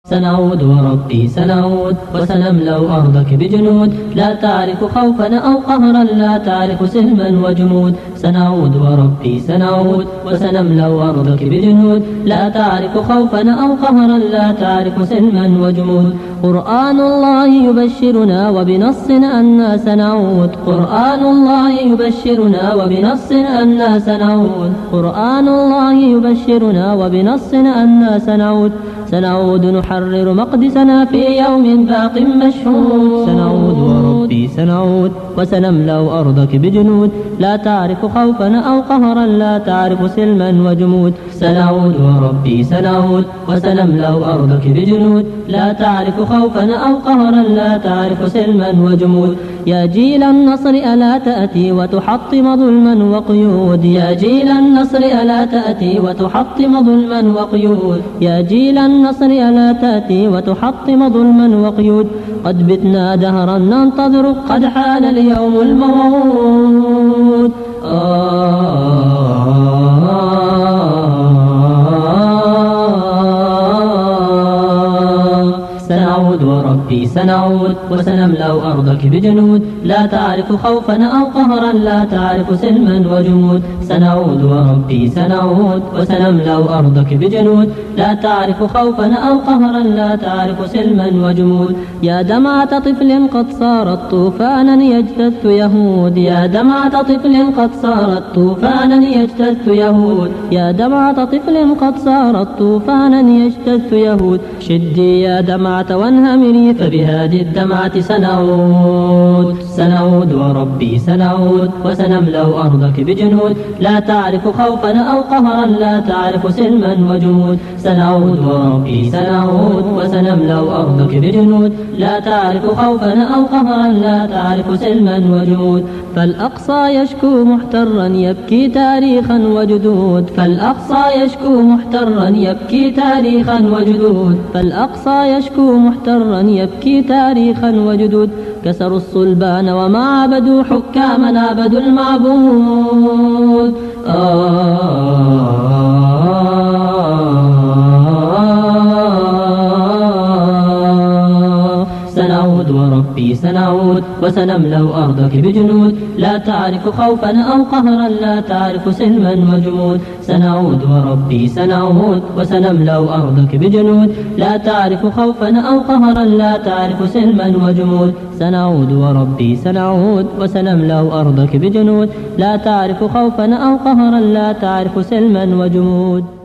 سنعود وربي سنعود وسنملأ أرضك بجنود لا تعرف خوفا أو قهرا لا تعرف سلما وجمود سنعود وربي سنعود وسنملأ أرضك بجنود لا تعرف خوفا أو قهرا لا تعرف سلما وجمود قرآن الله يبشرنا وبنص أنا سنعود قرآن الله يبشرنا وبنص أنا سنعود قرآن الله يبشرنا وبنص أنا سنعود نحرر مقدسنا في يوم باق مشهود سنعود وربي سنعود وسنملأ أرضك بجنود لا تعرف خوفا أو قهرا لا تعرف سلما وجمود سنعود وربي سنعود وسنملأ أرضك بجنود لا تعرف خوفا أو قهرا لا تعرف سلما وجمود يا جيل النصر ألا تأتي وتحطم ظلما وقيود يا جيل النصر ألا تأتي وتحطم ظلما وقيود يا جيل النصر ألا تأتي وتحطم ظلما وقيود قد بتنا دهرا ننتظر قد حان اليوم الموعود سنعود وربي سنعود وسنملأ أرضك بجنود لا تعرف خوفا أو قهرا لا تعرف سلما وجمود سنعود وربي سنعود وسنملأ أرضك بجنود لا تعرف خوفا أو قهرا لا تعرف سلما وجمود يا دمعة طفل قد صارت طوفانا يجتث يهود يا دمعة طفل قد صارت طوفانا يجتث يهود يا دمعة طفل قد صارت طوفانا يجتث يهود شدي يا دمعة وانهمري فبهذه الدمعة سنعود وربي سنعود وسنملأ أرضك بجنود لا تعرف خوفا أو قهرا لا تعرف سلما وجمود سنعود وربي سنعود وسنملأ أرضك بجنود لا تعرف خوفا أو قهرا لا تعرف سلما وجمود فالأقصى يشكو محترا يبكي تاريخا وجدود فالأقصى يشكو محترا يبكي تاريخا وجدود فالأقصى يشكو محترا يبكي تاريخا وجدود كسروا الصلبان وما عبدوا حكاما عبدوا المعبود سنعود وربي سنعود وسنملأ أرضك بجنود لا تعرف خوفا أو قهرا لا تعرف سلما وجمود سنعود وربي سنعود وسنملأ أرضك بجنود لا تعرف خوفا أو قهرا لا تعرف سلما وجمود سنعود وربي سنعود وسنملأ أرضك بجنود لا تعرف خوفا أو قهرا لا تعرف سلما وجمود